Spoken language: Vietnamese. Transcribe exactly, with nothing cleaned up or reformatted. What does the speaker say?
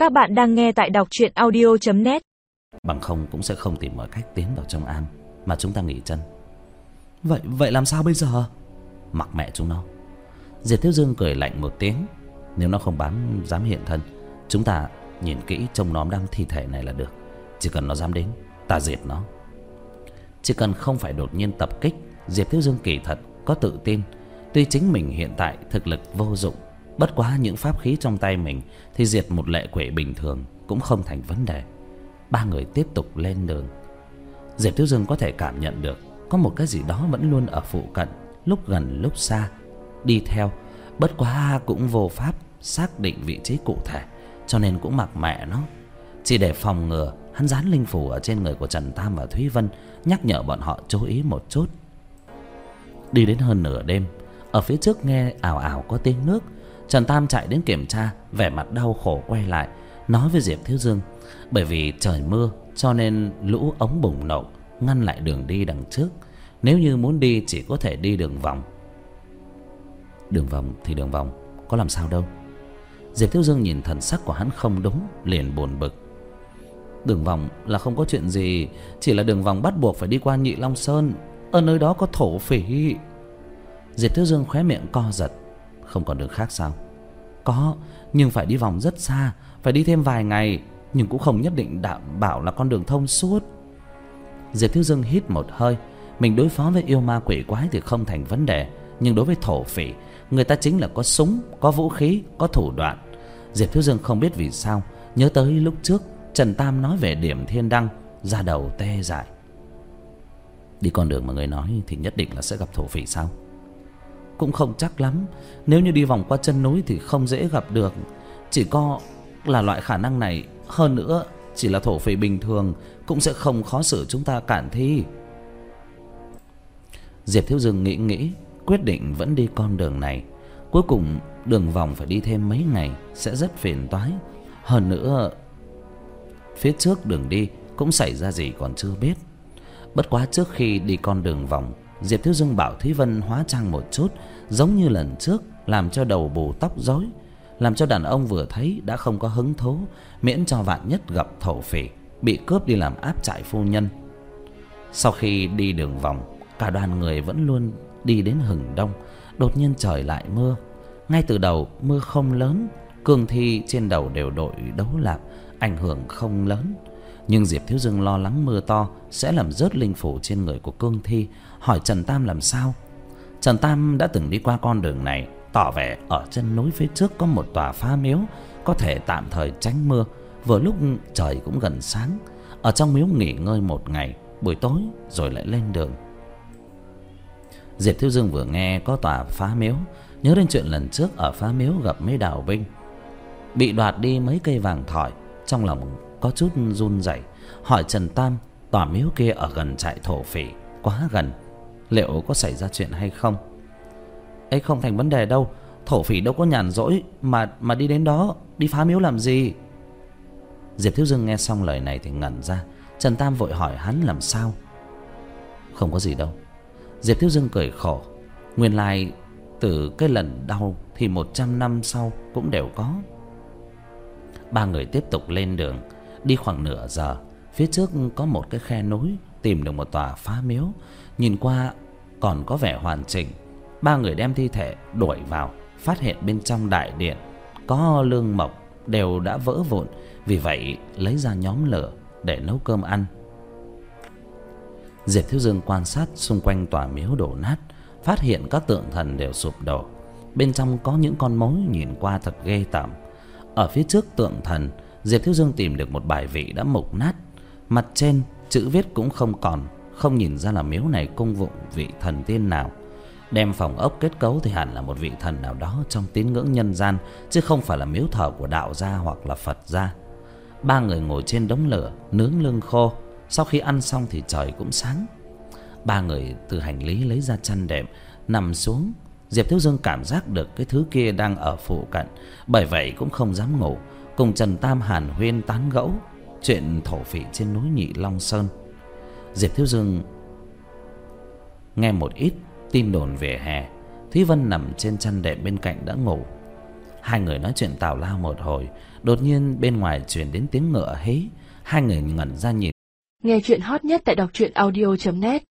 Các bạn đang nghe tại đọc truyện audio chấm net. Bằng không cũng sẽ không tìm mọi cách tiến vào trong am mà chúng ta nghỉ chân. Vậy vậy làm sao bây giờ? Mặc mẹ chúng nó. Diệp Thiếu Dương cười lạnh một tiếng. Nếu nó không bám dám hiện thân, chúng ta nhìn kỹ trông nó đang thi thể này là được. Chỉ cần nó dám đến, ta diệt nó. Chỉ cần không phải đột nhiên tập kích, Diệp Thiếu Dương kỳ thật có tự tin. Tuy chính mình hiện tại thực lực vô dụng, bất quá những pháp khí trong tay mình thì diệt một lệ quỷ bình thường cũng không thành vấn đề. Ba người tiếp tục lên đường. Diệp Thiếu Dương có thể cảm nhận được có một cái gì đó vẫn luôn ở phụ cận, lúc gần lúc xa, đi theo. Bất quá cũng vô pháp xác định vị trí cụ thể, cho nên cũng mặc mẹ nó. Chỉ để phòng ngừa, hắn dán linh phù ở trên người của Trần Tam và Thúy Vân, nhắc nhở bọn họ chú ý một chút. Đi đến hơn nửa đêm, ở phía trước nghe ào ào có tiếng nước. Trần Tam chạy đến kiểm tra, vẻ mặt đau khổ quay lại, nói với Diệp Thiếu Dương. Bởi vì trời mưa cho nên lũ ống bùng nổ, ngăn lại đường đi đằng trước. Nếu như muốn đi chỉ có thể đi đường vòng. Đường vòng thì đường vòng, có làm sao đâu. Diệp Thiếu Dương nhìn thần sắc của hắn không đúng, liền buồn bực. Đường vòng là không có chuyện gì, chỉ là đường vòng bắt buộc phải đi qua Nhị Long Sơn. Ở nơi đó có thổ phỉ. Diệp Thiếu Dương khóe miệng co giật. Không còn đường khác sao? Có, nhưng phải đi vòng rất xa, phải đi thêm vài ngày, nhưng cũng không nhất định đảm bảo là con đường thông suốt. Diệp Thiếu Dương hít một hơi. Mình đối phó với yêu ma quỷ quái thì không thành vấn đề, nhưng đối với thổ phỉ, người ta chính là có súng, có vũ khí, có thủ đoạn. Diệp Thiếu Dương không biết vì sao nhớ tới lúc trước Trần Tam nói về điểm thiên đăng, da đầu tê dại. Đi con đường mà người nói thì nhất định là sẽ gặp thổ phỉ sao? Cũng không chắc lắm. Nếu như đi vòng qua chân núi thì không dễ gặp được. Chỉ có là loại khả năng này. Hơn nữa, chỉ là thổ phỉ bình thường cũng sẽ không khó xử chúng ta cản thi. Diệp Thiếu Dương nghĩ nghĩ, quyết định vẫn đi con đường này. Cuối cùng đường vòng phải đi thêm mấy ngày, sẽ rất phiền toái. Hơn nữa, phía trước đường đi cũng xảy ra gì còn chưa biết. Bất quá trước khi đi con đường vòng, Diệp Thiếu Dương bảo Thúy Vân hóa trang một chút, giống như lần trước, làm cho đầu bù tóc rối, làm cho đàn ông vừa thấy đã không có hứng thú, miễn cho vạn nhất gặp thổ phỉ, bị cướp đi làm áp trại phu nhân. Sau khi đi đường vòng, cả đoàn người vẫn luôn đi đến hừng đông. Đột nhiên trời lại mưa. Ngay từ đầu mưa không lớn, cương thi trên đầu đều đội đấu lạp, ảnh hưởng không lớn. Nhưng Diệp Thiếu Dương lo lắng mưa to sẽ làm rớt linh phủ trên người của cương thi, hỏi Trần Tam làm sao. Trần Tam đã từng đi qua con đường này, tỏ vẻ ở chân núi phía trước có một tòa phá miếu, có thể tạm thời tránh mưa. Vừa lúc trời cũng gần sáng, ở trong miếu nghỉ ngơi một ngày, buổi tối rồi lại lên đường. Diệp Thiếu Dương vừa nghe có tòa phá miếu, nhớ đến chuyện lần trước ở phá miếu gặp mấy đạo binh, bị đoạt đi mấy cây vàng thỏi, trong lòng có chút run rẩy, hỏi Trần Tam tòa miếu kia ở gần trại thổ phỉ, quá gần, liệu có xảy ra chuyện hay không? Ấy không thành vấn đề đâu, thổ phỉ đâu có nhàn rỗi mà mà đi đến đó, đi phá miếu làm gì? Diệp Thiếu Dương nghe xong lời này thì ngẩn ra. Trần Tam vội hỏi hắn làm sao. Không có gì đâu. Diệp Thiếu Dương cười khổ. Nguyên lai từ cái lần đau thì một trăm năm sau cũng đều có. Ba người tiếp tục lên đường. Đi khoảng nửa giờ, phía trước có một cái khe núi, tìm được một tòa phá miếu. Nhìn qua còn có vẻ hoàn chỉnh. Ba người đem thi thể đuổi vào, phát hiện bên trong đại điện có lương mộc đều đã vỡ vụn. Vì vậy lấy ra nhóm lửa để nấu cơm ăn. Diệp Thiếu Dương quan sát xung quanh tòa miếu đổ nát, phát hiện các tượng thần đều sụp đổ. Bên trong có những con mối nhìn qua thật ghê tởm. Ở phía trước tượng thần, Diệp Thiếu Dương tìm được một bài vị đã mục nát. Mặt trên chữ viết cũng không còn, không nhìn ra là miếu này cung phụng vị thần tiên nào. Đem phòng ốc kết cấu thì hẳn là một vị thần nào đó trong tín ngưỡng nhân gian, chứ không phải là miếu thờ của đạo gia hoặc là Phật gia. Ba người ngồi trên đống lửa nướng lương khô. Sau khi ăn xong thì trời cũng sáng. Ba người từ hành lý lấy ra chăn đệm, nằm xuống. Diệp Thiếu Dương cảm giác được cái thứ kia đang ở phụ cận, bởi vậy cũng không dám ngủ, cùng Trần Tam hàn huyên tán gẫu chuyện thổ phỉ trên núi Nhị Long Sơn. Diệp Thiếu Dương nghe một ít tin đồn về hè. Thúy Vân nằm trên chăn đệm bên cạnh đã ngủ. Hai người nói chuyện tào lao một hồi, Đột nhiên bên ngoài truyền đến tiếng ngựa hí. Hai người ngẩn ra nhìn. Nghe chuyện hot nhất tại đọc truyện audio chấm net.